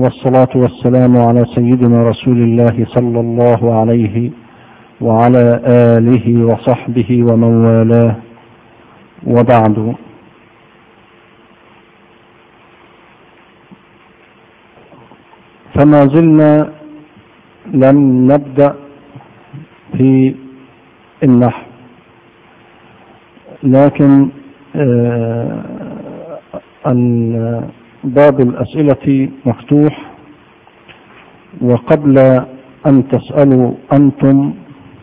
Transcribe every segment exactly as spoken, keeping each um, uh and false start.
والصلاة والسلام على سيدنا رسول الله صلى الله عليه وعلى آله وصحبه ومن والاه، وبعد. فما زلنا لم نبدأ في النحو، لكن باب الأسئلة مفتوح. وقبل أن تسألوا أنتم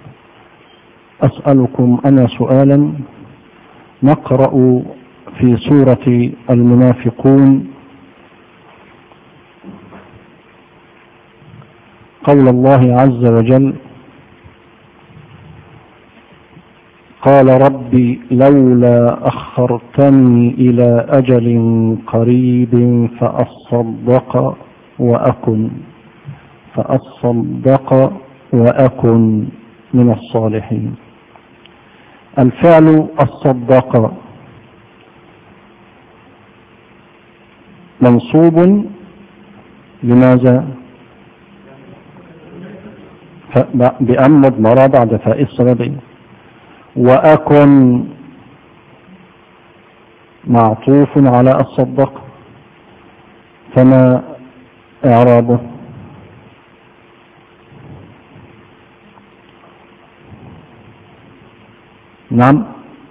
أسألكم أنا سؤالا. نقرأ في سورة المنافقون قول الله عز وجل: قال ربي لولا أخرتني إلى أجل قريب فأصدق وأكن فأصدق وأكن من الصالحين. الفعل الصدق منصوب لماذا؟ بأن مضمرة بعد فاء السببية. وأكن معطوف على الصدق، فما إعرابه؟ نعم،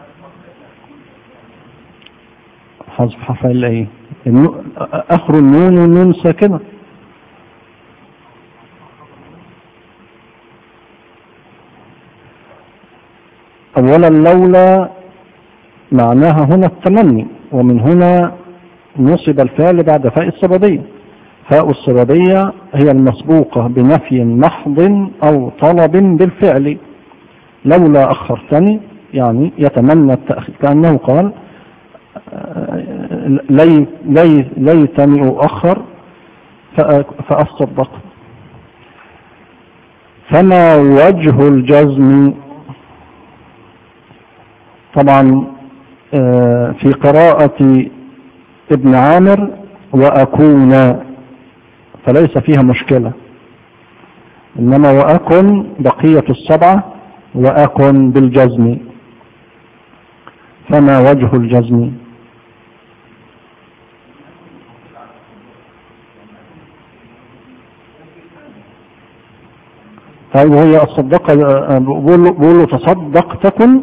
حذف حرف الايه، اخر النون والنون ساكنه. اولا لولا معناها هنا التمني، ومن هنا نصب الفعل بعد فاء السببيه. فاء السببيه هي المسبوقه بنفي محض او طلب بالفعل. لولا أخرتني يعني يتمنى التأخير، كأنه قال لي لي ليتني أؤخر فأصدق. فما وجه الجزم؟ طبعا في قراءة ابن عامر وأكون فليس فيها مشكلة، إنما وأكن بقية السبعة وأكن بالجزم. فما وجه الجزم؟ طيب هي الصدق بقول له تصدق تكن.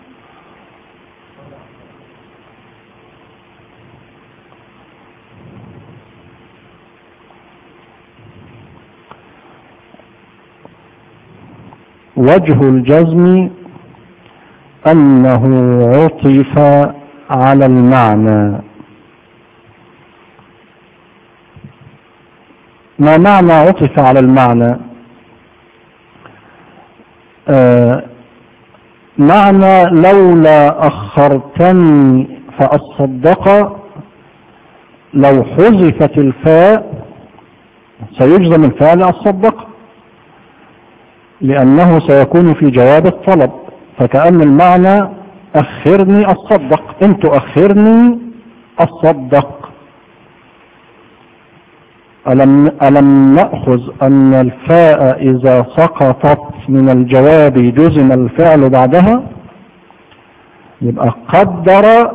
وجه الجزم أنه عطف على المعنى. ما معنى عطف على المعنى؟ آه معنى لولا أخرتني فأصدق، لو حذفت الفاء سيجزم الفعل أصدق، لأنه سيكون في جواب الطلب، فكأن المعنى أخرني أصدق، إن تؤخرني أصدق. ألم, ألم نأخذ أن الفاء إذا سقطت من الجواب جزم الفعل بعدها؟ يبقى قدر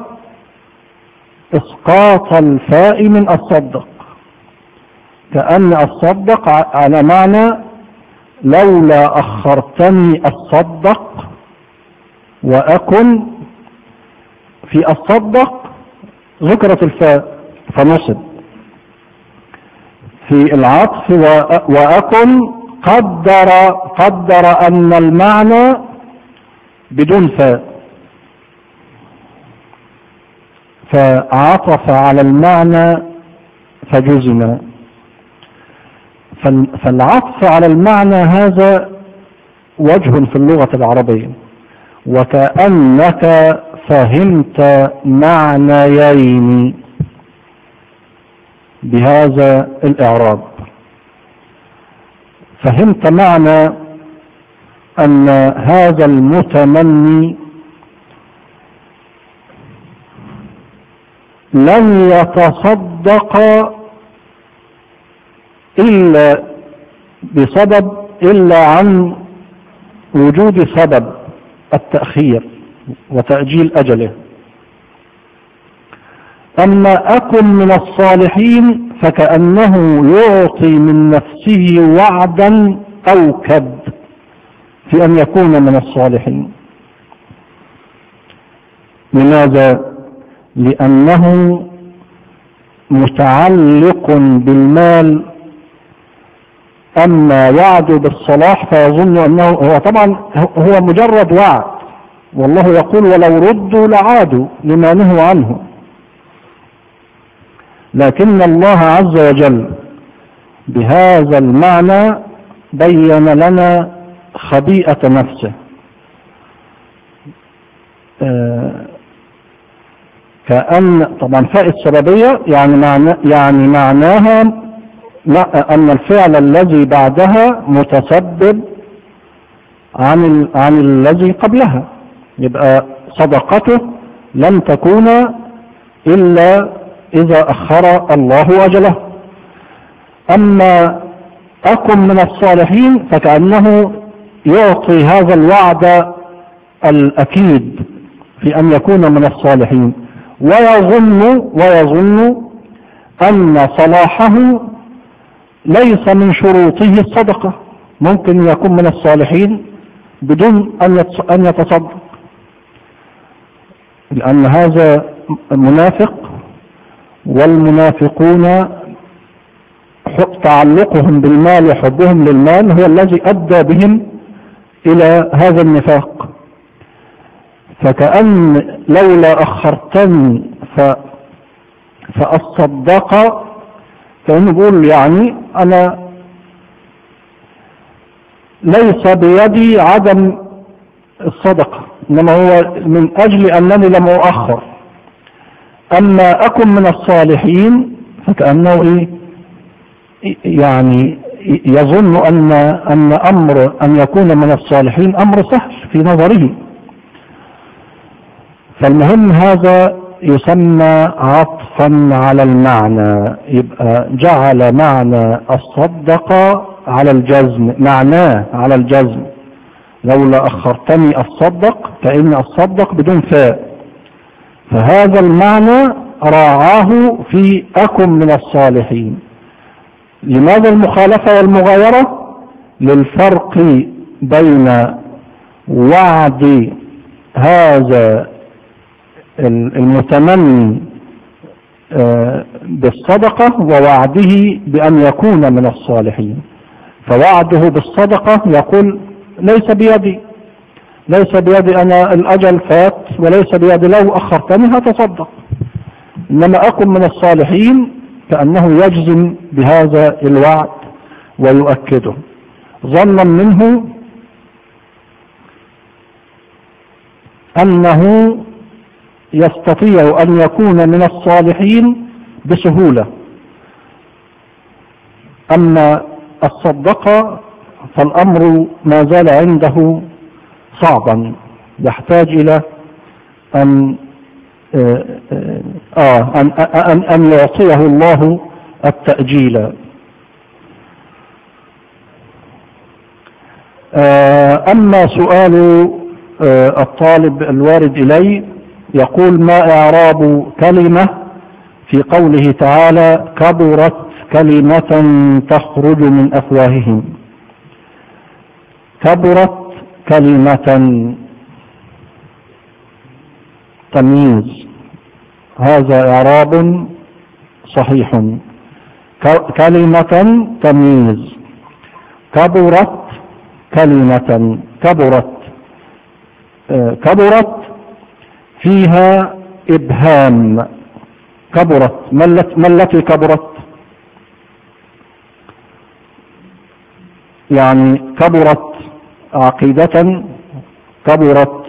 إسقاط الفاء من أصدق، كأن أصدق على معنى لولا أخرتني أصدق وأكن. في أصدق ذكرت الفاء فنصب، في العطف وأكن قدر قدر أن المعنى بدون فاء، فعطف على المعنى فجزم. فالعطف على المعنى هذا وجه في اللغة العربية، وكأنك فهمت معنيين بهذا الإعراب. فهمت معنى أن هذا المتمني لن يتصدق إلا بسبب إلا عن وجود سبب التأخير وتأجيل أجله. أما أكن من الصالحين فكأنه يعطي من نفسه وعدا أوكد في أن يكون من الصالحين. لماذا؟ لأنه متعلق بالمال. أما وعده بالصلاح فيظن أنه هو طبعا هو مجرد وعد، والله يقول ولو ردوا لعادوا لما نهوا عنه. لكن الله عز وجل بهذا المعنى بين لنا خبيئة نفسه. آه كأن طبعا فاء السببية يعني, معنى يعني معناها أن الفعل الذي بعدها متسبب عن, عن الذي قبلها، يبقى صدقته لن تكون إلا إذا أخر الله أجله. أما أكن من الصالحين فكأنه يعطي هذا الوعد الأكيد في أن يكون من الصالحين، ويظن ويظن أن صلاحه ليس من شروطه الصدقة، ممكن يكون من الصالحين بدون أن يتصدق، لأن هذا منافق، والمنافقون تعلقهم بالمال وحبهم للمال هو الذي أدى بهم إلى هذا النفاق. فكأن لولا أخرتني فأصدق، كأنه بيقول يعني أنا ليس بيدي عدم الصدقة، إنما هو من أجل أنني لم أؤخر. أما أكن من الصالحين فكأنه إيه يعني يظن أن أن أمر أن يكون من الصالحين أمر سهل في نظره. فالمهم هذا يسمى عطفا على المعنى، يبقى جعل معنى الصدقة على الجزم، معناه على الجزم. لولا أخرتني أصدق، فإن أصدق بدون فاء، فهذا المعنى راعاه في أكن من الصالحين. لماذا المخالفة والمغايرة؟ للفرق بين وعد هذا المتمني بالصدقة ووعده بأن يكون من الصالحين. فوعده بالصدقة يقول ليس بيدي ليس بيدي أنا الأجل فات، وليس بيدي لو أخرتني هتصدق. إنما أكن من الصالحين كأنه يجزم بهذا الوعد ويؤكده ظنا منه أنه يستطيع أن يكون من الصالحين بسهولة. أما الصدقة فالأمر ما زال عنده صعبا، يحتاج إلى أن آه أن, أن, أن يعطيه الله التأجيل. آه أما سؤال آه الطالب الوارد إلي، يقول ما إعراب كلمة في قوله تعالى كبرت كلمة تخرج من أفواههم؟ كبرت كلمة تمييز، هذا إعراب صحيح. كلمة تمييز، كبرت كلمة، كبرت آه كبرت فيها إبهام. كبرت ما التي كبرت؟ يعني كبرت عقيدة، كبرت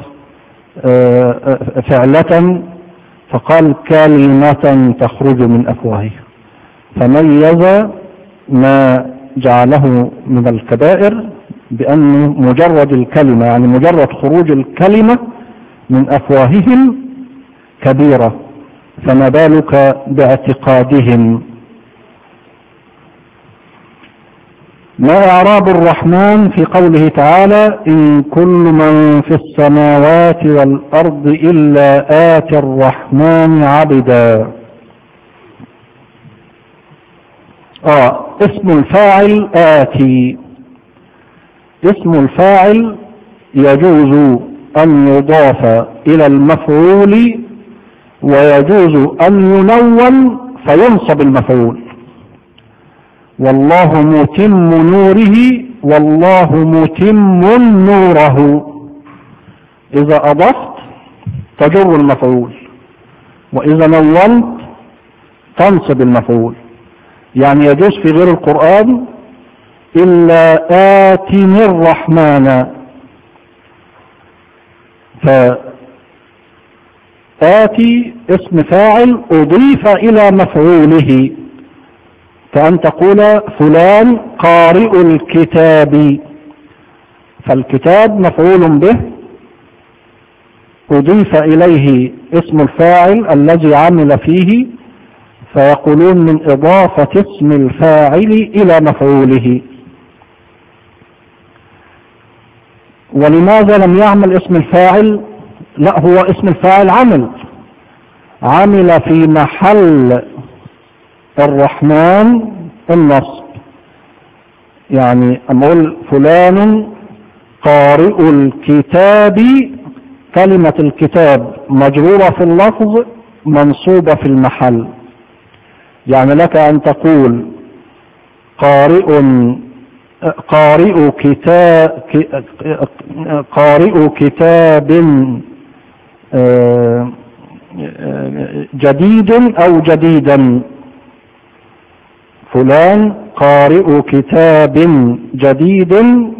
فعلة، فقال كلمة تخرج من أفواهه، فميز ما جعله من الكبائر بأنه مجرد الكلمة، يعني مجرد خروج الكلمة من أفواههم كبيرة، فما بالك باعتقادهم. ما إعراب الرحمن في قوله تعالى إن كل من في السماوات والأرض إلا آتي الرحمن عبدا؟ آه اسم الفاعل آتي. اسم الفاعل يجوز أن يضاف إلى المفعول ويجوز أن ينون فينصب المفعول. والله متم نوره والله متم نوره، إذا أضفت تجر المفعول، وإذا نونت تنصب المفعول. يعني يجوز في غير القرآن إلا آتني الرحمن، فآتي اسم فاعل أضيف إلى مفعوله، كأن تقول فلان قارئ الكتاب، فالكتاب مفعول به أضيف إليه اسم الفاعل الذي عمل فيه، فيقولون من إضافة اسم الفاعل إلى مفعوله. ولماذا لم يعمل اسم الفاعل؟ لا، هو اسم الفاعل عمل عمل في محل الرحمن النصب. يعني أما أقول فلان قارئ الكتاب، كلمة الكتاب مجرورة في اللفظ منصوبة في المحل. يعني لك أن تقول قارئ قارئ كتاب قارئ كتاب جديد أو جديدا، فلان قارئ كتاب جديد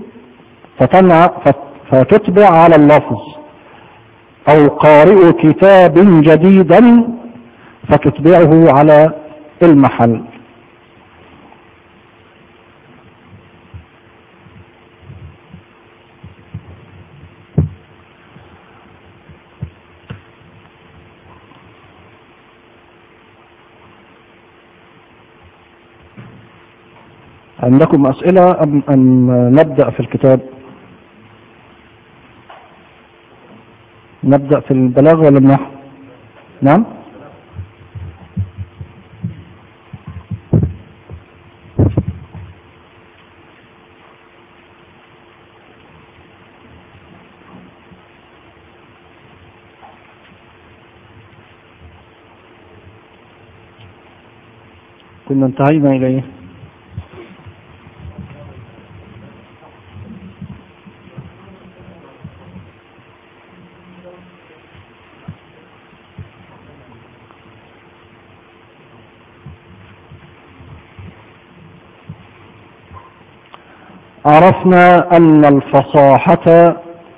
فتتبع على اللفظ، أو قارئ كتاب جديدا فتتبعه على المحل. عندكم أسئلة أم أن نبدأ في الكتاب؟ نبدأ في البلاغة ولا النحو؟ نعم؟ كنا انتهينا إليه. عرفنا أن الفصاحة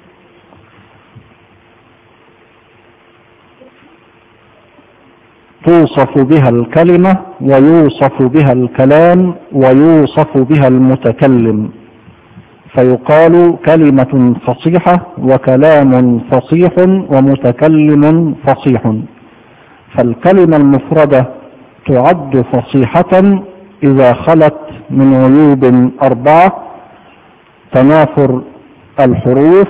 توصف بها الكلمة ويوصف بها الكلام ويوصف بها المتكلم، فيقال كلمة فصيحة وكلام فصيح ومتكلم فصيح. فالكلمة المفردة تعد فصيحة إذا خلت من عيوب أربعة: تنافر الحروف،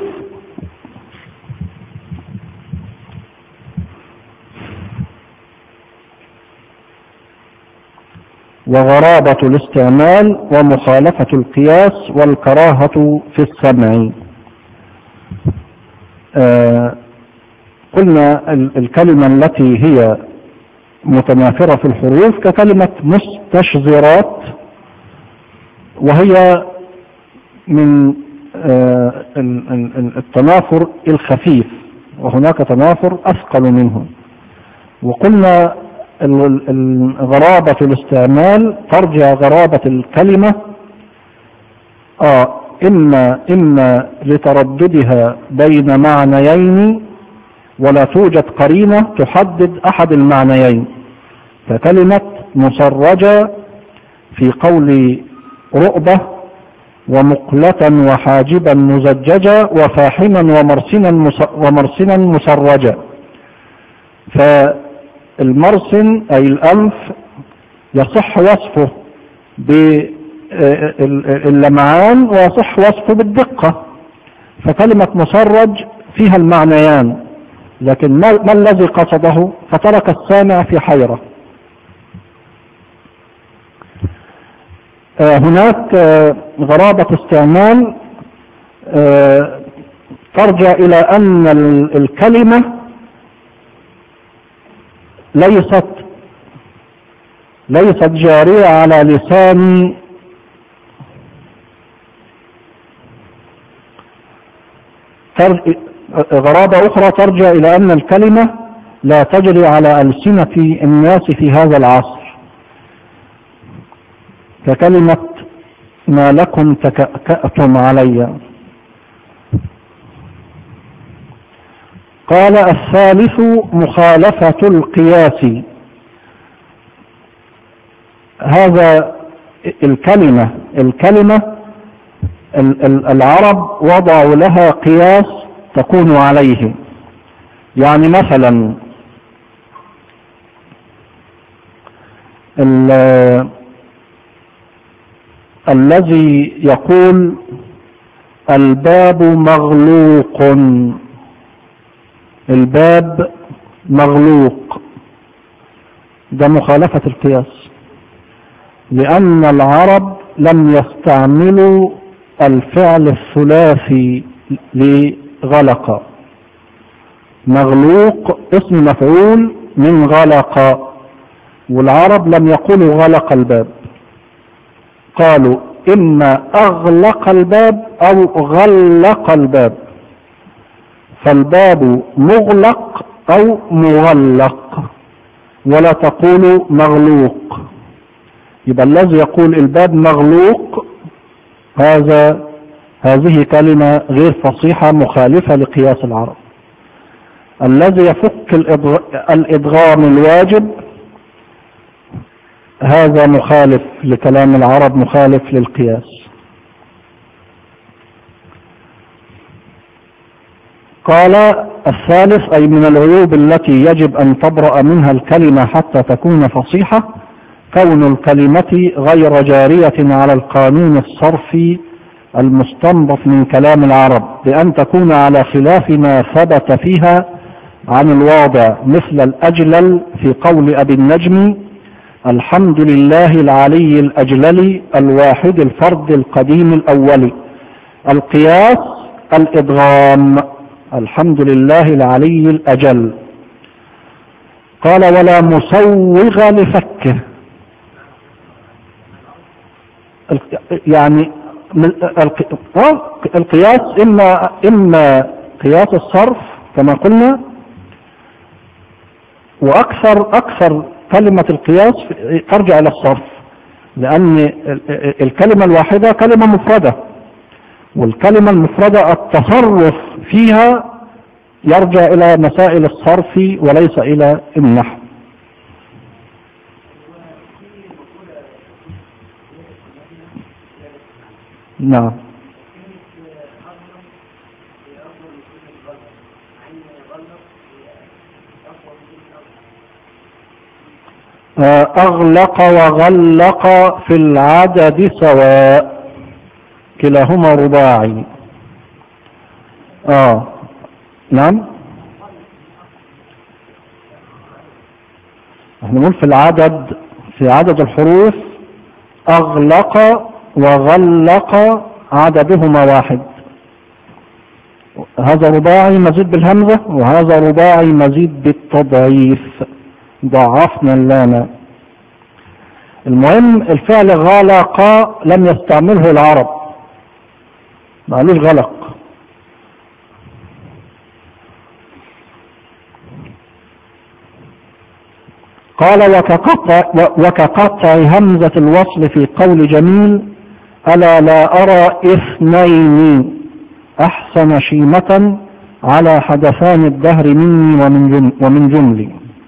وغرابة الاستعمال، ومخالفة القياس، والكراهة في السمع. آه قلنا الكلمة التي هي متنافرة في الحروف ككلمة مستشذرات، وهي من آه التنافر الخفيف، وهناك تنافر أثقل منه. وقلنا غرابة الاستعمال ترجع غرابة الكلمة آه إما, إما لترددها بين معنيين ولا توجد قرينة تحدد أحد المعنيين، فكلمة مسرجة في قول رؤبة، ومقلة وحاجبا مزججة، وفاحما ومرسنا ومرسنا مسرجة. فالمرسن أي الأنف يصح وصفه اللمعان ويصح وصفه بالدقة. فكلمة مسرج فيها المعنيان، لكن ما, ما الذي قصده؟ فترك السامع في حيرة. هناك غرابة استعمال ترجع إلى أن الكلمة ليست ليست جارية على لسان غرابة أخرى ترجع إلى أن الكلمة لا تجري على ألسنة الناس في هذا العصر، ككلمة ما لكم تكأتم علي. قال الثالث مخالفة القياس. هذا الكلمة الكلمة العرب وضعوا لها قياس تكون عليه. يعني مثلا الذي يقول الباب مغلوق، الباب مغلوق، ده مخالفة القياس، لأن العرب لم يستعملوا الفعل الثلاثي لغلق. مغلوق اسم مفعول من غلق، والعرب لم يقولوا غلق الباب، قالوا إما أغلق الباب أو غلق الباب، فالباب مغلق أو مغلق، ولا تقول مغلوق. يبقى الذي يقول الباب مغلوق هذا هذه كلمة غير فصيحة مخالفة لقياس العرب. الذي يفك الإدغام الواجب هذا مخالف لكلام العرب، مخالف للقياس. قال الثالث أي من العيوب التي يجب أن تبرأ منها الكلمة حتى تكون فصيحة كون الكلمة غير جارية على القانون الصرفي المستنبط من كلام العرب، بأن تكون على خلاف ما ثبت فيها عن الواضع، مثل الأجلل في قول أبي النجم الحمد لله العلي الأجلل الواحد الفرد القديم الأول. القياس الإدغام، الحمد لله العلي الأجل. قال ولا مسوغ لفكه، يعني القياس إما, إما قياس الصرف كما قلنا، وأكثر أكثر كلمة القياس ترجع إلى الصرف، لأن الكلمة الواحدة كلمة مفردة، والكلمة المفردة التصرف فيها يرجع إلى مسائل الصرف وليس إلى النحو. نعم. أغلق وغلق في العدد سواء، كلاهما رباعي. آه نعم، احنا نقول في العدد، في عدد الحروف أغلق وغلق عددهما واحد، هذا رباعي مزيد بالهمزة، وهذا رباعي مزيد بالتضعيف، ضعفنا اللام. المهم الفعل غلق لم يستعمله العرب، ما قالوش غلق. قال وكقطع, وكقطع همزة الوصل في قول جميل ألا لا أرى اثنين أحسن شيمة على حدثان الدهر مني ومن, جم ومن جملي.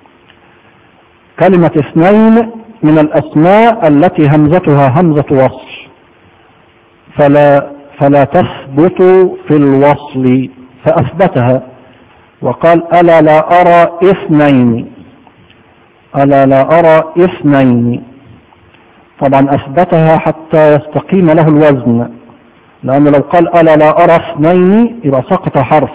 كلمة اثنين من الأسماء التي همزتها همزة وصل، فلا, فلا تثبت في الوصل، فأثبتها وقال ألا لا أرى اثنين، ألا لا أرى اثنين. طبعا أثبتها حتى يستقيم له الوزن، لأنه لو قال ألا لا أرى اثنين يبقى سقط حرف.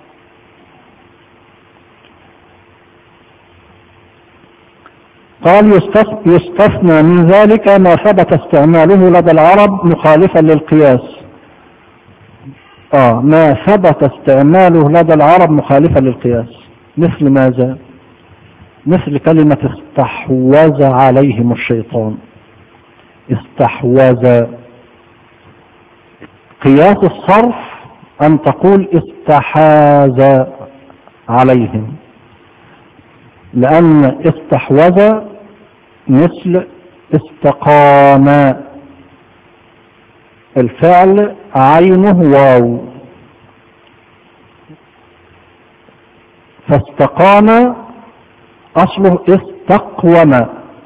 قال يستثنى من ذلك ما ثبت استعماله لدى العرب مخالفا للقياس. آه ما ثبت استعماله لدى العرب مخالفا للقياس. مثل ماذا؟ مثل كلمة استحوذ عليهم الشيطان. استحوذ. قياس الصرف أن تقول استحاذ عليهم، لأن استحوذ مثل استقام، الفعل عينه واو، فاستقام أصله استقوم،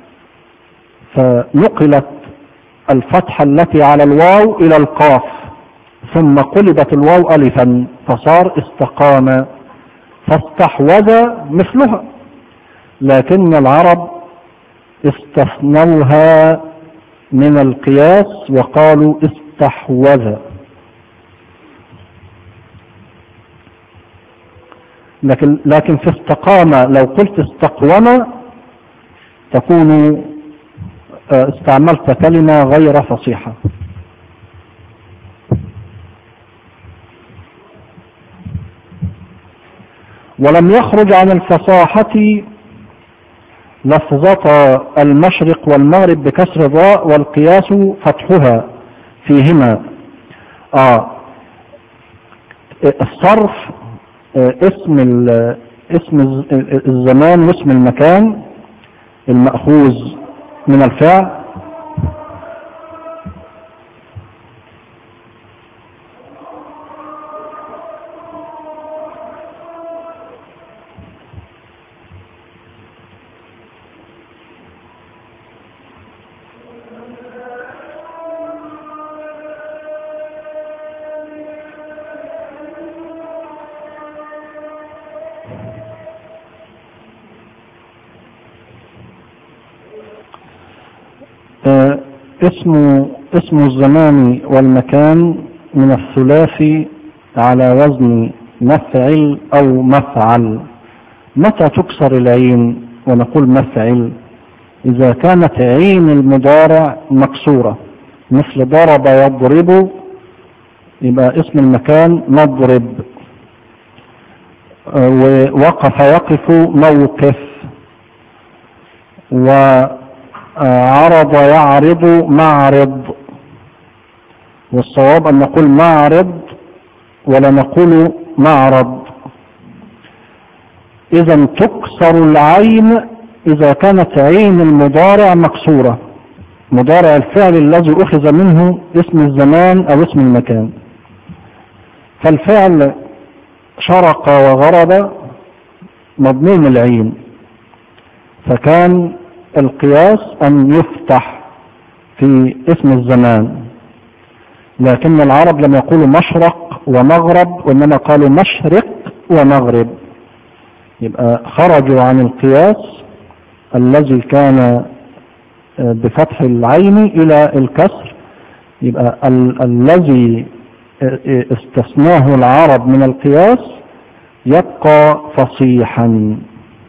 فنقلت الفتحة التي على الواو إلى القاف، ثم قلبت الواو ألفا فصار استقام. فاستحوذ مثلها، لكن العرب استثنوها من القياس وقالوا استحوذ. لكن لكن في استقام لو قلت استقوم تكون استعملت كلمة غير فصيحة. ولم يخرج عن الفصاحة لفظة المشرق والمغرب بكسر الراء والقياس فتحها فيهما. آه الصرف اسم اسم الزمان واسم المكان المأخوذ من الفعل، اسم اسم الزمان والمكان من الثلاثي على وزن مفعل أو مفعل. متى تكسر العين ونقول مفعل؟ إذا كانت عين المضارع مكسورة، مثل ضرب يضرب، يبقى اسم المكان مضرب. ووقف يقف موقف، و عرض يعرض معرض. والصواب أن نقول معرض ولا نقول معرض. إذا تكسر العين إذا كانت عين المضارع مكسورة، مضارع الفعل الذي أخذ منه اسم الزمان أو اسم المكان. فالفعل شرق وغرب مضموم العين، فكان القياس أن يفتح في اسم الزمان. لكن العرب لم يقولوا مشرق ومغرب، وإنما قالوا مشرق ومغرب. يبقى خرجوا عن القياس الذي كان بفتح العين إلى الكسر. يبقى ال الذي استثناه العرب من القياس يبقى فصيحا.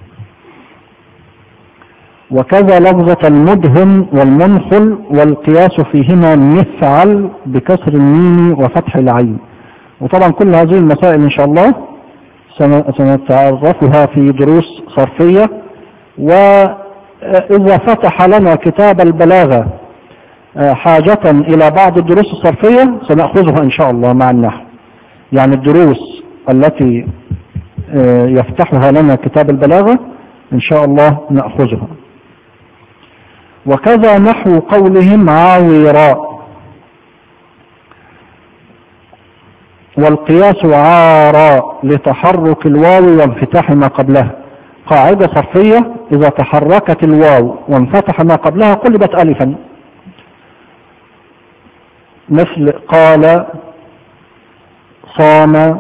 وكذا لفظة المدهم والمنخل، والقياس فيهما مفعل بكسر الميم وفتح العين. وطبعا كل هذه المسائل إن شاء الله سنتعرفها في دروس صرفية. وإذا فتح لنا كتاب البلاغة حاجة إلى بعض الدروس الصرفية سنأخذها إن شاء الله مع النحو. يعني الدروس التي يفتحها لنا كتاب البلاغة إن شاء الله نأخذها. وكذا نحو قولهم عاوراء، والقياس عاراء لتحرك الواو وانفتاح ما قبلها. قاعدة صرفية: إذا تحركت الواو وانفتح ما قبلها قلبت ألفا، مثل قال، صام،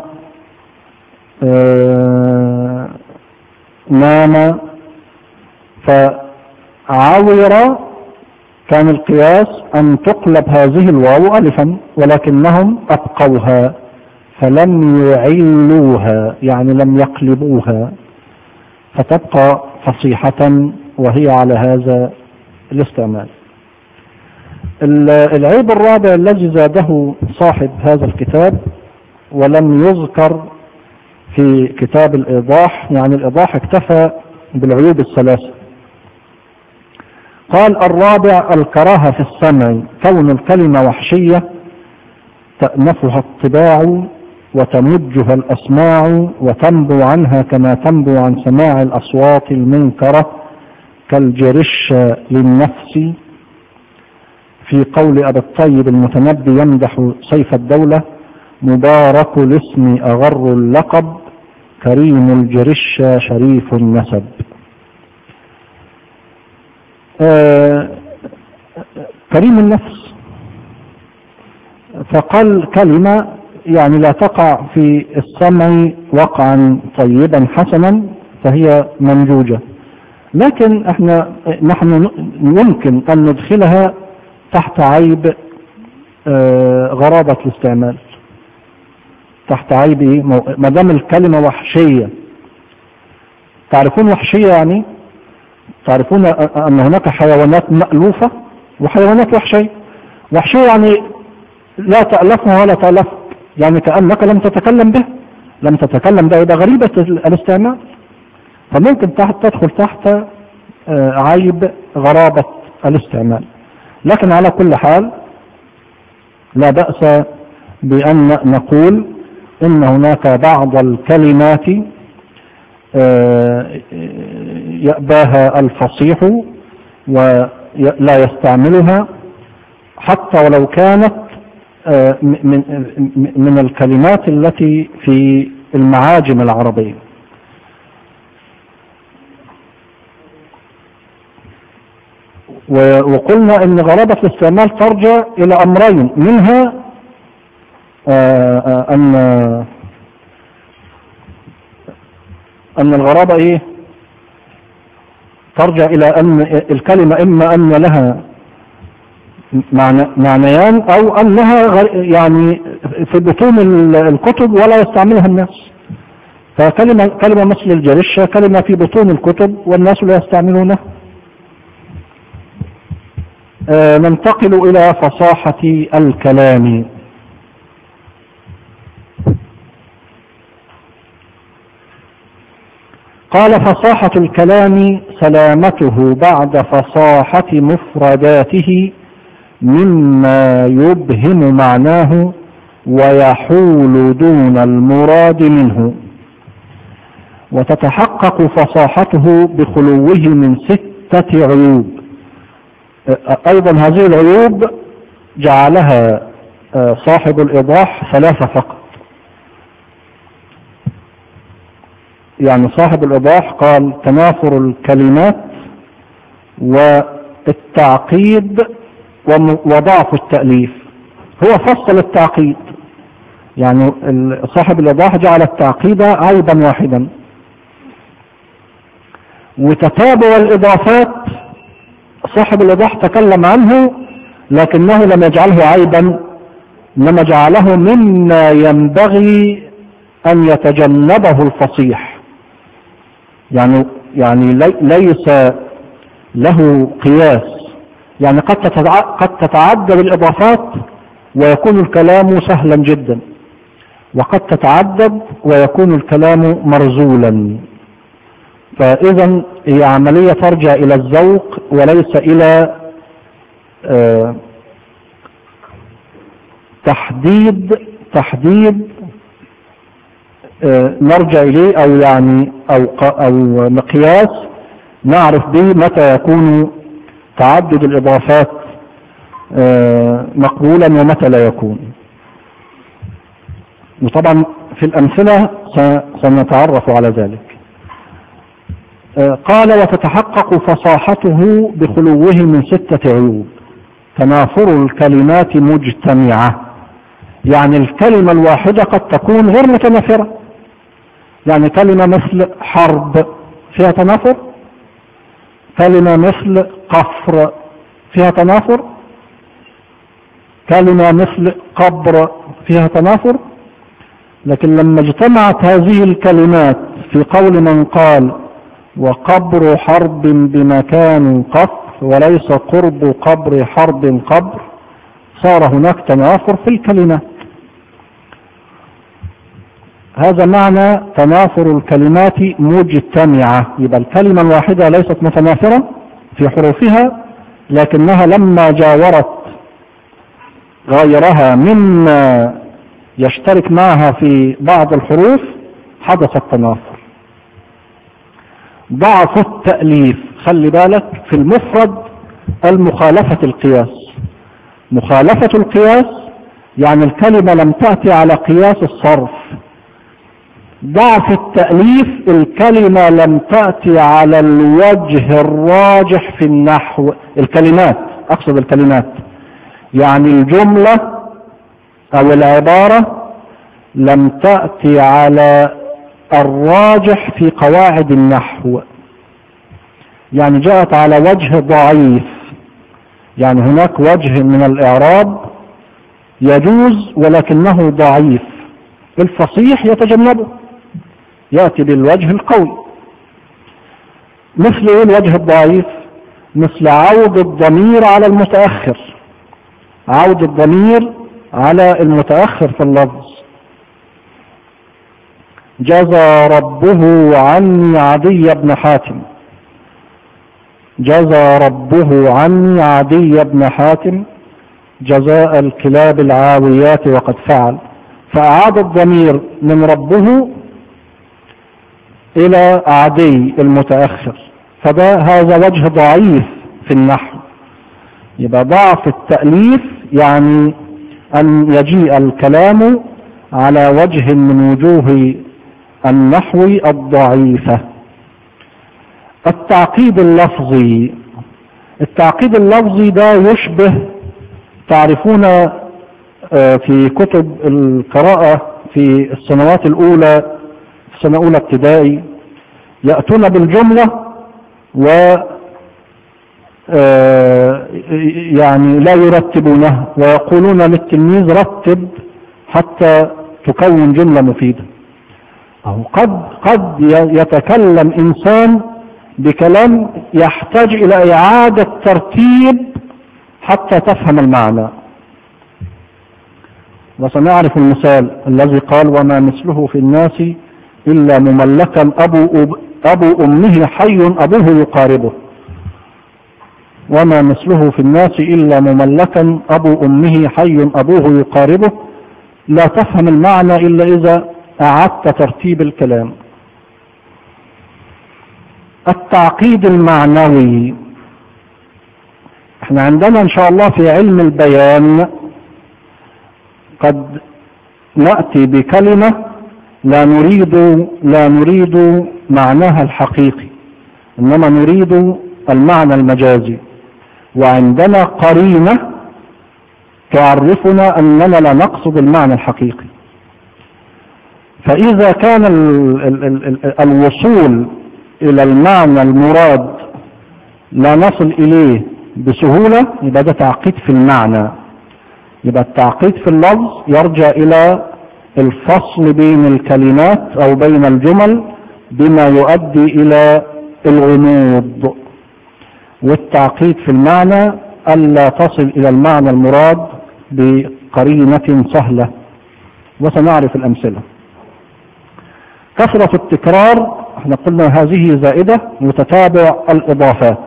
آه، نام. فعاور كان القياس أن تقلب هذه الواو ألفا، ولكنهم أبقوها فلم يعلوها، يعني لم يقلبوها، فتبقى فصيحة وهي على هذا الاستعمال. العيب الرابع الذي زاده صاحب هذا الكتاب ولم يذكر في كتاب الإيضاح، يعني الإيضاح اكتفى بالعيوب الثلاثة. قال: الرابع الكراهة في السمع، كون الكلمة وحشية تأنفها الطباع وتمجها الأسماع وتنبو عنها كما تنبو عن سماع الأصوات المنكرة كالجرش للنفس، في قول أبي الطيب المتنبي يمدح سيف الدولة: مبارك الاسم أغر اللقب كريم الجرش شريف النسب. آه كريم النفس، فقال كلمة يعني لا تقع في السمع وقعا طيبا حسنا فهي منجوجة، لكن احنا نحن يمكن أن ندخلها تحت عيب آه غرابة الاستعمال، تحت عيب ايه؟ ما دام الكلمة وحشية. تعرفون وحشية يعني؟ تعرفون أن هناك حيوانات مألوفة وحيوانات وحشية. وحشية يعني لا تألفها ولا تألف، يعني كأنك لم تتكلم به، لم تتكلم به، يبقى غريبة الاستعمال، فممكن تحت تدخل تحت عيب غرابة الاستعمال. لكن على كل حال لا بأس بأن نقول إن هناك بعض الكلمات يأباها الفصيح ولا يستعملها حتى ولو كانت من الكلمات التي في المعاجم العربية. وقلنا ان غرابة الاستعمال ترجع الى امرين، منها ان ان الغرابة ايه؟ ترجع الى ان الكلمة اما ان لها معنيان او انها يعني في بطون الكتب ولا يستعملها الناس. فكلمة كلمة مثل الجرشة كلمة في بطون الكتب والناس لا يستعملونها. آه ننتقل الى فصاحة الكلام. قال: فصاحة الكلام سلامته بعد فصاحة مفرداته مما يبهم معناه ويحول دون المراد منه، وتتحقق فصاحته بخلوه من ستة عيوب. أيضا هذه العيوب جعلها صاحب الإيضاح ثلاثة فقط. يعني صاحب الإيضاح قال: تنافر الكلمات والتعقيد وضعف التأليف. هو فصل التعقيد، يعني صاحب الإيضاح جعل التعقيد عيبا واحدا. وتتابع الإضافات صاحب الإيضاح تكلم عنه لكنه لم يجعله عيبا، إنما جعله مما ينبغي أن يتجنبه الفصيح. يعني يعني ليس له قياس، يعني قد قد تتعدد الإضافات ويكون الكلام سهلا جدا، وقد تتعدد ويكون الكلام مرزولا. فإذا هي عملية ترجع إلى الذوق وليس إلى آه تحديد تحديد آه نرجع إليه، أو يعني أو أو مقياس نعرف به متى يكون تعدد الإضافات آه مقبولا ومتى لا يكون. وطبعا في الأمثلة سنتعرف على ذلك. قال: وتتحقق فصاحته بخلوه من ستة عيوب. تنافر الكلمات مجتمعة، يعني الكلمة الواحدة قد تكون غير متنافرة. يعني كلمة مثل حرب فيها تنافر، كلمة مثل قفر فيها تنافر؟ كلمة مثل قبر فيها تنافر؟ لكن لما اجتمعت هذه الكلمات في قول من قال وقبر حرب بمكان قصر وليس قرب قبر حرب قبر، صار هناك تنافر في الكلمات. هذا معنى تنافر الكلمات مجتمعة. يبقى الكلمة الواحدة ليست متنافرة في حروفها، لكنها لما جاورت غيرها مما يشترك معها في بعض الحروف حدث التنافر. ضعف التأليف، خلي بالك في المفرد المخالفة القياس. مخالفة القياس يعني الكلمة لم تأتي على قياس الصرف. ضعف التأليف الكلمة لم تأتي على الوجه الراجح في النحو. الكلمات، أقصد الكلمات، يعني الجملة أو العبارة لم تأتي على الراجح في قواعد النحو، يعني جاءت على وجه ضعيف. يعني هناك وجه من الإعراب يجوز ولكنه ضعيف، الفصيح يتجنبه، يأتي بالوجه القوي. مثل ايه الوجه الضعيف؟ مثل عود الضمير على المتأخر. عود الضمير على المتأخر في اللفظ. جزى ربه عني عدي بن حاتم. جزى ربه عني عدي بن حاتم جزاء الكلاب العاويات وقد فعل. فأعاد الضمير من ربه إلى عدي المتأخر، فده هذا وجه ضعيف في النحو. يبقى ضعف التأليف يعني أن يجيء الكلام على وجه من وجوه النحو الضعيفة. التعقيد اللفظي، التعقيد اللفظي ده يشبه، تعرفون في كتب القراءة في السنوات الأولى، في سنة أولى ابتدائي، يأتون بالجملة و يعني لا يرتبونها ويقولون للتلميذ رتب حتى تكون جملة مفيدة. أو قد قد يتكلم إنسان بكلام يحتاج إلى إعادة ترتيب حتى تفهم المعنى. وسنعرف المثال الذي قال وما مثله في الناس إلا مملكا أبو, أبو أمه حي أبوه يقاربه. وما مثله في الناس إلا مملكا أبو أمه حي أبوه يقاربه. لا تفهم المعنى إلا إذا أعدت ترتيب الكلام. التعقيد المعنوي، احنا عندنا ان شاء الله في علم البيان قد نأتي بكلمة لا نريد لا نريد معناها الحقيقي، انما نريد المعنى المجازي، وعندنا قرينة تعرفنا اننا لا نقصد المعنى الحقيقي. فاذا كان ال ال ال الوصول الى المعنى المراد لا نصل اليه بسهولة، يبقى ده تعقيد في المعنى. يبقى التعقيد في اللفظ يرجع الى الفصل بين الكلمات او بين الجمل بما يؤدي الى الغموض. والتعقيد في المعنى الا تصل الى المعنى المراد بقرينة سهلة، وسنعرف الامثلة. كثرة التكرار، احنا قلنا هذه زائدة، وتتابع الاضافات.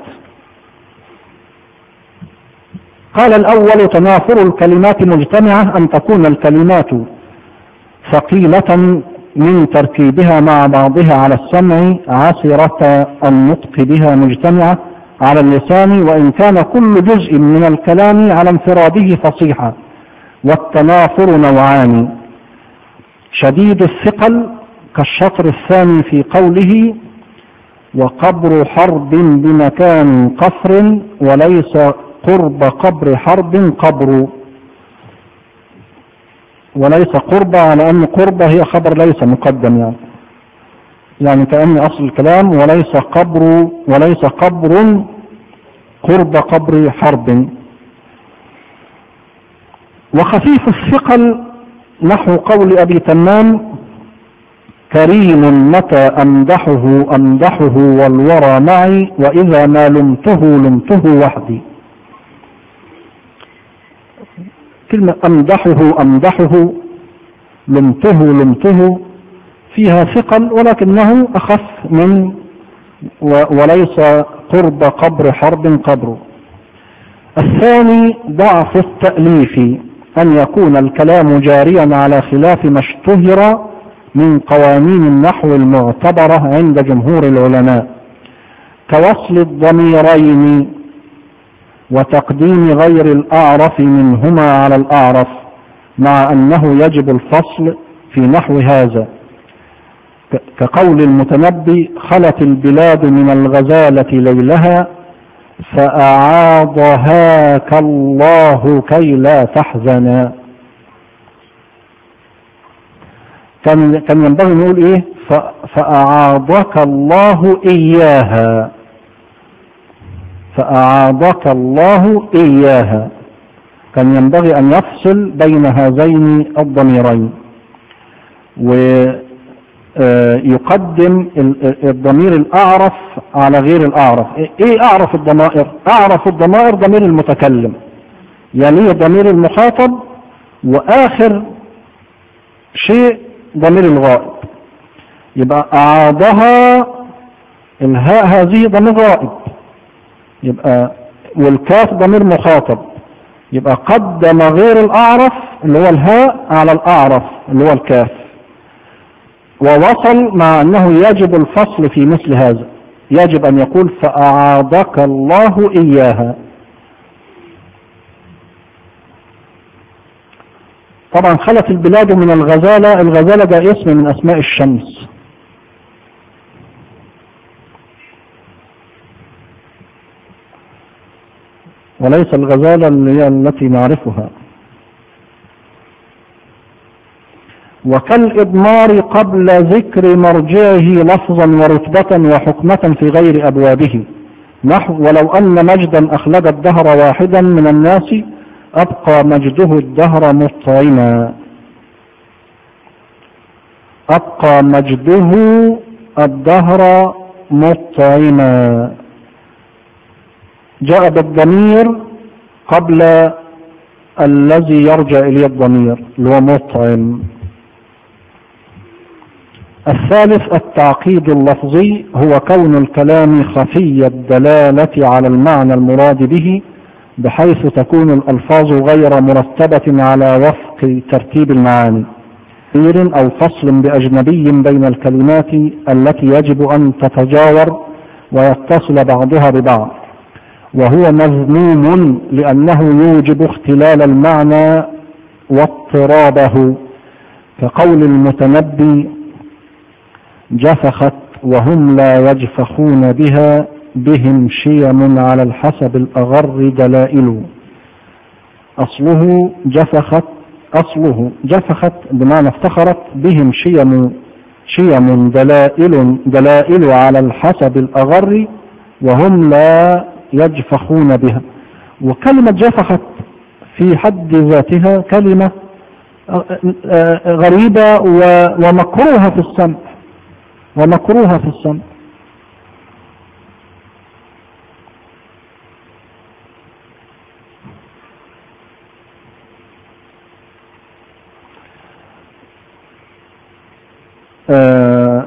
قال الاول تنافر الكلمات مجتمعة ان تكون الكلمات ثقيلة من تركيبها مع بعضها على السمع، عسرة النطق بها مجتمعة على اللسان، وان كان كل جزء من الكلام على انفراده فصيحا. والتنافر نوعان: شديد الثقل كالشطر الثاني في قوله وقبر حرب بمكان قصر وليس قرب قبر حرب قبر. وليس قرب على أن قرب هي خبر ليس مقدم، يعني يعني كأن أصل الكلام وليس قبر وليس قبر قرب قبر حرب. وخفيف الثقل نحو قول أبي تمام: كريم متى أمدحه أمدحه والورى معي، وإذا ما لمته لمته وحدي. كلمة أمدحه أمدحه لمته لمته فيها ثقل، ولكنه أخف من وليس قرب قبر حرب قبره. الثاني ضعف التأليف، أن يكون الكلام جاريا على خلاف ما اشتهر من قوانين النحو المعتبرة عند جمهور العلماء، كوصل الضميرين وتقديم غير الأعرف منهما على الأعرف، مع أنه يجب الفصل في نحو هذا، كقول المتنبي: خلت البلاد من الغزالة ليلها فأعاضهاك الله كي لا تحزنا. كان كان ينبغي نقول ايه؟ فأعاضك الله إياها، فأعاضك الله إياها. كان ينبغي أن يفصل بين هذين الضميرين، ويقدم الضمير الأعرف على غير الأعرف. ايه أعرف الضمائر؟ أعرف الضمائر ضمير المتكلم، يعني ضمير المخاطب، وآخر شيء ضمير الغائب. يبقى أعاضها الهاء هذه ضمير غائب، يبقى والكاف ضمير مخاطب، يبقى قدم غير الأعرف اللي هو الهاء على الأعرف اللي هو الكاف، ووصل مع أنه يجب الفصل في مثل هذا، يجب أن يقول فأعاضك الله إياها. طبعا خلت البلاد من الغزالة، الغزالة ده اسم من أسماء الشمس، وليس الغزالة اللي هي التي نعرفها. وكالإضمار قبل ذكر مرجعه لفظا ورتبة وحكمة في غير أبوابه، نحو: ولو أن مجدا أخلد الدهر واحدا من الناس أبقى مجده الدهر مطعما. أبقى مجده الدهر مطعما جاء بالضمير قبل الذي يرجع إليه الضمير اللي هو مطعم. الثالث التعقيد اللفظي، هو كون الكلام خفي الدلالة على المعنى المراد به، بحيث تكون الألفاظ غير مرتبة على وفق ترتيب المعاني، أو فصل بأجنبي بين الكلمات التي يجب أن تتجاور ويتصل بعضها ببعض، وهو مذموم لأنه يوجب اختلال المعنى واضطرابه، كقول المتنبي: جفخت وهم لا يجفخون بها بهم شيم على الحسب الأغر دلائل. أصله جفخت أصله جفخت بمعنى افتخرت، بهم شيم شيم دلائل دلائل على الحسب الأغر وهم لا يجفخون بها. وكلمة جفخت في حد ذاتها كلمة غريبة ومكروهة في السمع ومكروهة في السمع. آه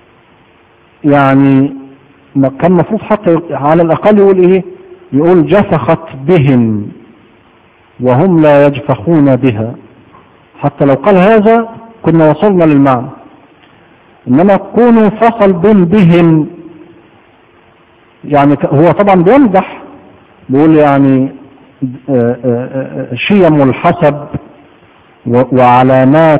يعني كان المفروض حتى على الأقل يقول إيه؟ يقول جفخت بهم وهم لا يجفخون بها. حتى لو قال هذا كنا وصلنا للمعنى، إنما كونه فصل بين بهم، يعني هو طبعا بيمدح، بيقول يعني شيم الحسب وعلامات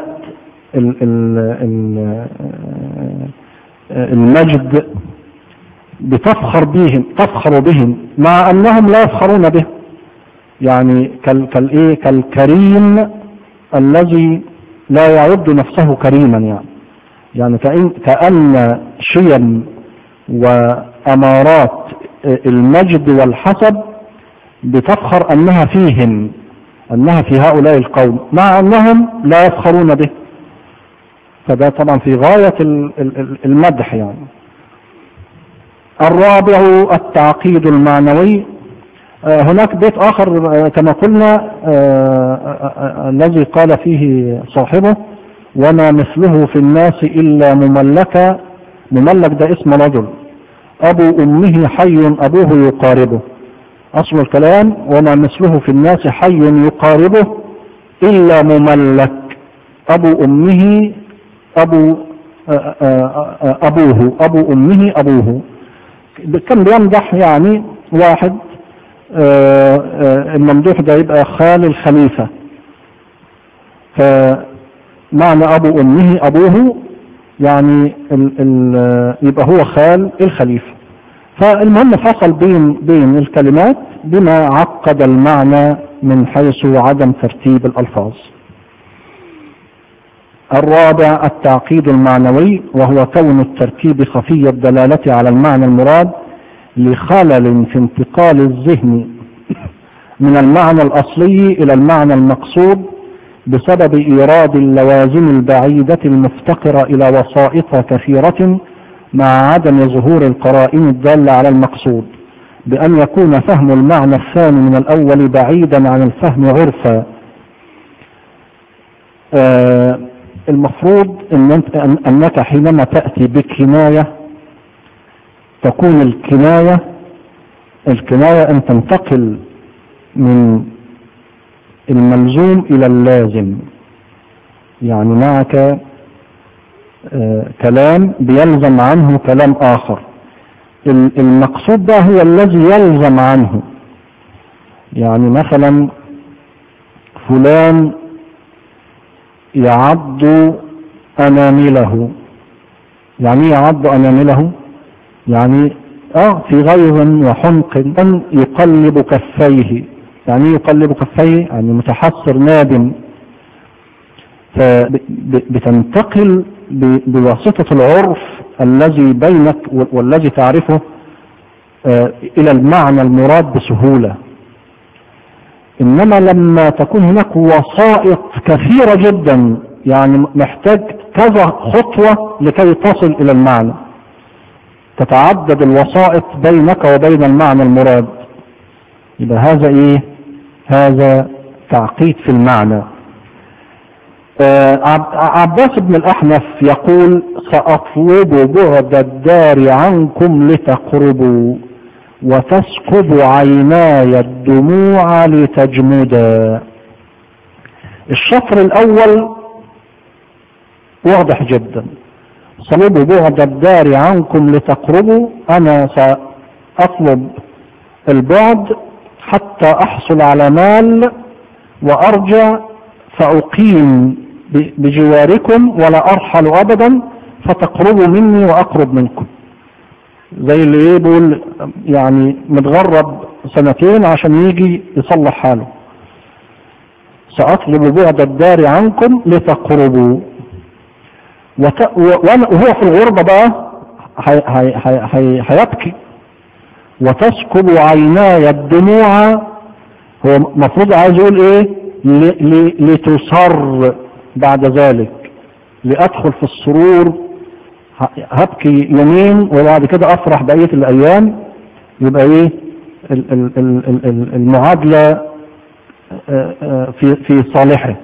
المجد بتفخر بهم تفخر بهم مع أنهم لا يفخرون به، يعني كالإيه كالكريم الذي لا يعد نفسه كريما، يعني يعني كأن, كأن شيم وأمارات المجد والحسب بتفخر أنها فيهم، أنها في هؤلاء القوم، مع أنهم لا يفخرون به. فده طبعا في غاية المدح يعني. الرابع التعقيد المعنوي. هناك بيت آخر كما قلنا الذي قال فيه صاحبه: وما مثله في الناس إلا مملكة. مملك ده اسم رجل، أبو أمه حي أبوه يقاربه. أصل الكلام: وما مثله في الناس حي يقاربه إلا مملك، أبو أمه أبو أبوه أبو أمه أبوه. كان بيمدح يعني واحد الممدوح ده يبقى خال الخليفة، فمعنى أبو أمه أبوه يعني ال ال يبقى هو خال الخليفة. فالمهم فصل بين بين الكلمات بما عقد المعنى من حيث عدم ترتيب الألفاظ. الرابع التعقيد المعنوي، وهو كون التركيب خفي الدلالة على المعنى المراد لخلل في انتقال الذهن من المعنى الأصلي إلى المعنى المقصود بسبب إيراد اللوازم البعيدة المفتقرة إلى وسائط كثيرة مع عدم ظهور القرائن الدالة على المقصود، بأن يكون فهم المعنى الثاني من الأول بعيدا عن الفهم عرفا. آه المفروض إن أنك حينما تأتي بكناية تكون الكناية الكناية أن تنتقل من الملزوم إلى اللازم، يعني معك آه كلام بيلزم عنه كلام آخر، المقصود ده هو الذي يلزم عنه. يعني مثلا فلان يعض أنامله. يعني يعض أنامله يعني اه في غيظ وحنق. يقلب كفيه، يعني يقلب كفيه يعني متحسر نادم. فبتنتقل بواسطة العرف الذي بينك والذي تعرفه آه إلى المعنى المراد بسهولة. إنما لما تكون هناك وسائط كثيرة جدا، يعني محتاج كذا خطوة لكي تصل إلى المعنى، تتعدد الوسائط بينك وبين المعنى المراد، يبقى هذا إيه؟ هذا تعقيد في المعنى. آه عباس بن الأحنف يقول: سأطلب بعد الدار عنكم لتقربوا وتسكب عيناي الدموع لتجمدا. الشطر الأول واضح جدا: صلب بعد الدار عنكم لتقربوا، أنا سأطلب البعد حتى أحصل على مال وأرجع فأقيم بجواركم ولا أرحل أبدا، فتقربوا مني وأقرب منكم. زي اللي يقول يعني متغرب سنتين عشان يجي يصلح حاله. سأطلب بعد الدار عنكم لتقربوا. وت... وهو في الغربة بقى هيبكي. وتسكب عيناي الدموع، هو مفروض عايز يقول ايه؟ ل... ل... لتسر بعد ذلك، لأدخل في السرور، هبكي يومين وبعد كده أفرح بقية الأيام. يبقى ايه المعادلة في في صالحه.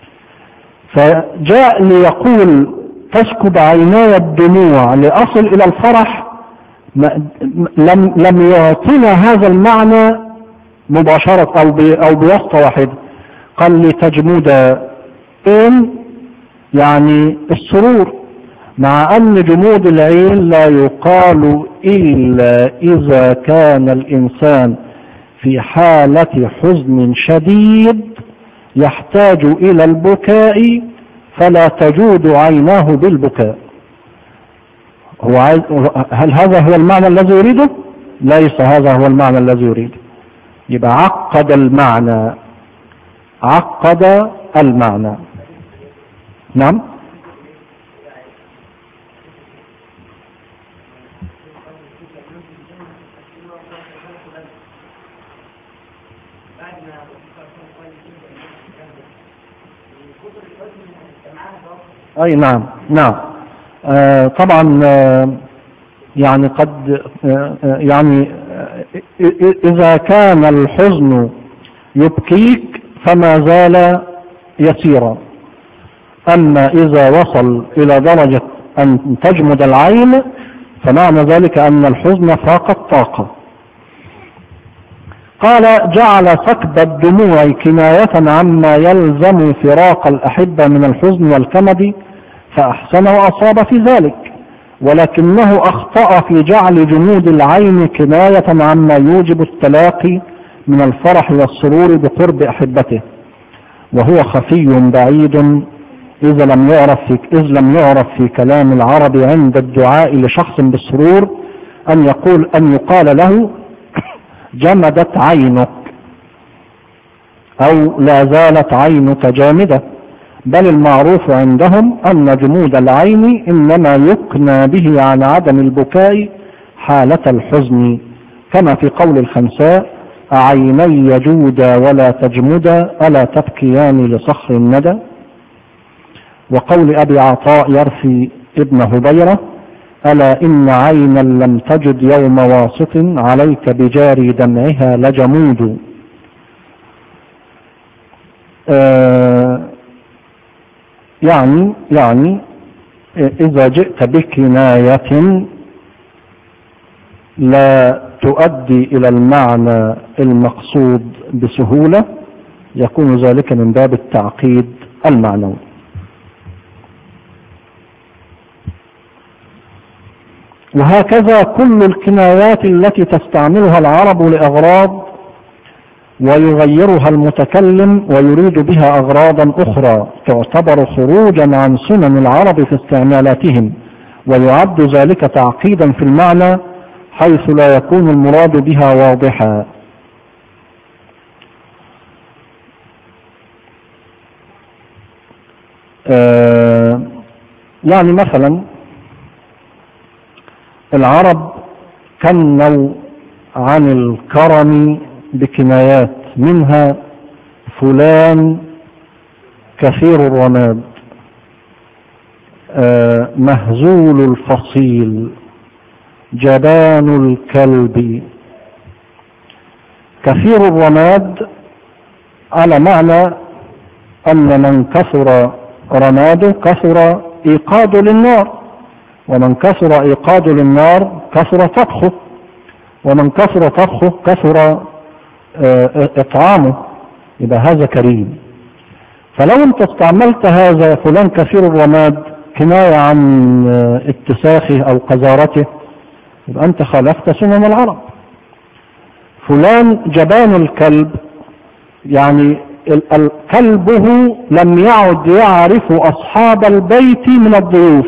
فجاء ليقول تسكب عيناي الدموع لأصل إلى الفرح، لم لم يعطينا هذا المعنى مباشرة أو أو بواسطة واحدة. قال لتجمد إن يعني السرور، مع أن جمود العين لا يقال إلا إذا كان الإنسان في حالة حزن شديد يحتاج إلى البكاء فلا تجود عيناه بالبكاء. هو عايز، هل هذا هو المعنى الذي يريده؟ ليس هذا هو المعنى الذي يريده. يبقى عقد المعنى، عقد المعنى. نعم. أي نعم نعم. آه طبعا آه يعني قد آه يعني آه إذا كان الحزن يبكيك فما زال يسيرا، أما إذا وصل إلى درجة أن تجمد العين فمعنى ذلك أن الحزن فاق الطاقة. قال: جعل سكب الدموع كناية عما يلزم فراق الأحبة من الحزن والكمد، فأحسن وأصاب في ذلك، ولكنه أخطأ في جعل جمود العين كناية عما يوجب التلاقي من الفرح والسرور بقرب أحبته، وهو خفي بعيد إذا لم يعرف في إذ لم يعرف في كلام العرب عند الدعاء لشخص بالسرور أن يقول أن يقال له جمدت عينك أو لا زالت عينك جامدة، بل المعروف عندهم أن جمود العين إنما يكنى به على عدم البكاء حالة الحزن، كما في قول الخنساء: أعيني جودا ولا تجمدا ألا تبكيان لصخر الندى، وقول أبي عطاء يرثي ابن هبيرة: ألا إن عينا لم تجد يوم واسط عليك بجاري دمعها لجمود. آه يعني يعني إذا جئت بكناية لا تؤدي إلى المعنى المقصود بسهولة يكون ذلك من باب التعقيد المعنوي. وهكذا كل الكنايات التي تستعملها العرب لأغراض ويغيرها المتكلم ويريد بها أغراضا أخرى تعتبر خروجا عن سنن العرب في استعمالاتهم، ويعد ذلك تعقيدا في المعنى حيث لا يكون المراد بها واضحا. آه يعني مثلا العرب كنوا عن الكرم بكنايات، منها فلان كثير الرماد، آه مهزول الفصيل، جبان الكلب. كثير الرماد على معنى أن من كثر رماده كثر إيقاده للنار، ومن كثر إيقاده للنار كثر طبخه، ومن كثر طبخه كثر إطعامه، يبقى هذا كريم. فلو انت استعملت هذا فلان كثير الرماد كناية عن اتساخه أو قذارته يبقى أنت خالفت سنن العرب. فلان جبان الكلب يعني كلبه لم يعد يعرف أصحاب البيت من الضيوف،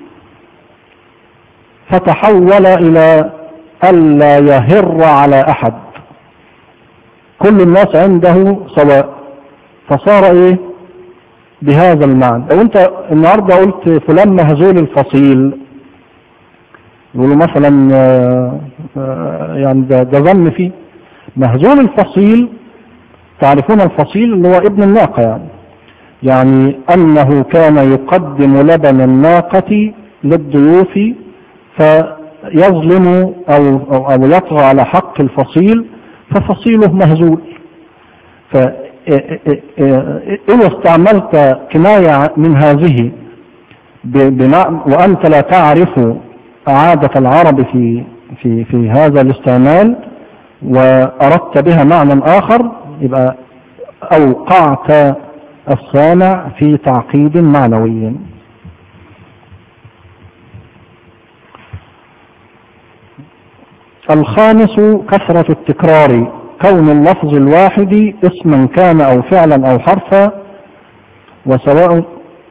فتحول إلى ألا يهر على أحد، كل الناس عنده سواء، فصار إيه بهذا المعنى. لو أنت النهاردة قلت فلان مهزول الفصيل، يقولوا مثلا يعني ده, ده ظن فيه. مهزول الفصيل تعرفون الفصيل اللي هو ابن الناقة، يعني يعني أنه كان يقدم لبن الناقة للضيوف فيظلم أو, أو, أو يطغى على حق الفصيل ففصيله مهزول. فإذا استعملت كناية من هذه وأنت لا تعرف عادة العرب في, في, في هذا الاستعمال وأردت بها معنى آخر يبقى أوقعت الصانع في تعقيد معنوي. الخامس كثرة التكرار، كون اللفظ الواحد اسما كان أو فعلا أو حرفا، وسواء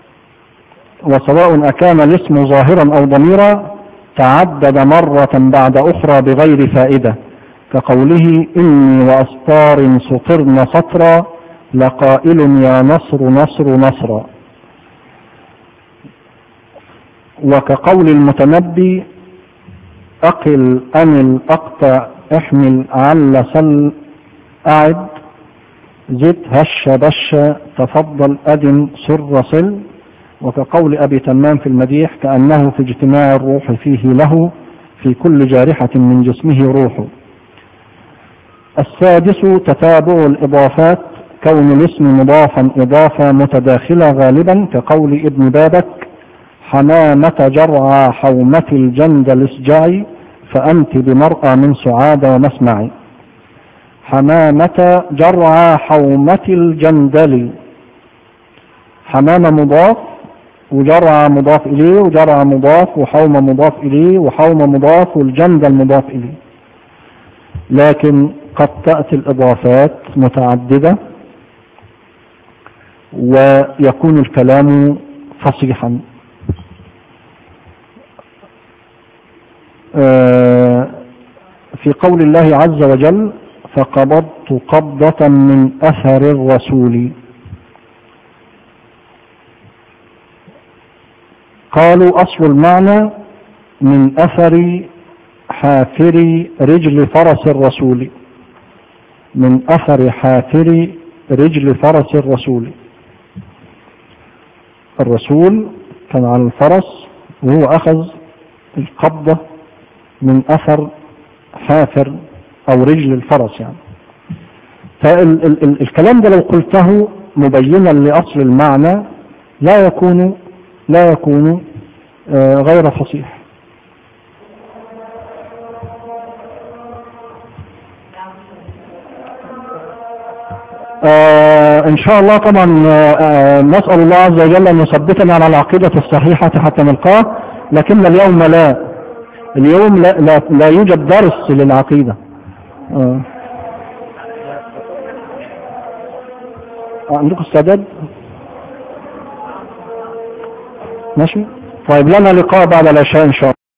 وسواء أكان الاسم ظاهرا أو ضميرا تعدد مرة بعد أخرى بغير فائدة، كقوله إني وأسطار سطرن سطرا لقائل يا نصر نصر نصرا، وكقول المتنبي أقل أمل أقطع احمل عل سل أعد زد هش بش تفضل أدم سر صل. وكقول أبي تمام في المديح كأنه في اجتماع الروح فيه له في كل جارحة من جسمه روح. السادس تتابع الإضافات كون الاسم مضافا إضافة متداخلة غالبا كقول ابن بابك حمامة جرعى حومة الجندل اسجعي فأنت بمرأى من سعادة ومسمعي. حمامة جرعى حومة الجندل، حمامة مضاف وجرعى مضاف إليه وجرعى مضاف وحومة مضاف إليه وحومة مضاف والجندل مضاف إليه. لكن قد تأتي الإضافات متعددة ويكون الكلام فصيحا. في قول الله عز وجل فقبضت قبضة من أثر الرسول، قالوا أصل المعنى من أثر حافر رجل فرس الرسول، من أثر حافر رجل فرس الرسول. الرسول كان على الفرس وهو أخذ القبضة من أثر حافر أو رجل الفرس يعني. فالكلام ده لو قلته مبينا لأصل المعنى لا يكون لا يكون غير فصيح. آه إن شاء الله طبعا. آه نسأل الله عز وجل أن يثبتنا على العقيدة الصحيحة حتى نلقاه، لكن اليوم لا اليوم لا, لا, لا يوجد درس للعقيدة. آه. عندكم استعداد؟ ماشي. طيب لنا لقاء بعد العشاء إن شاء الله.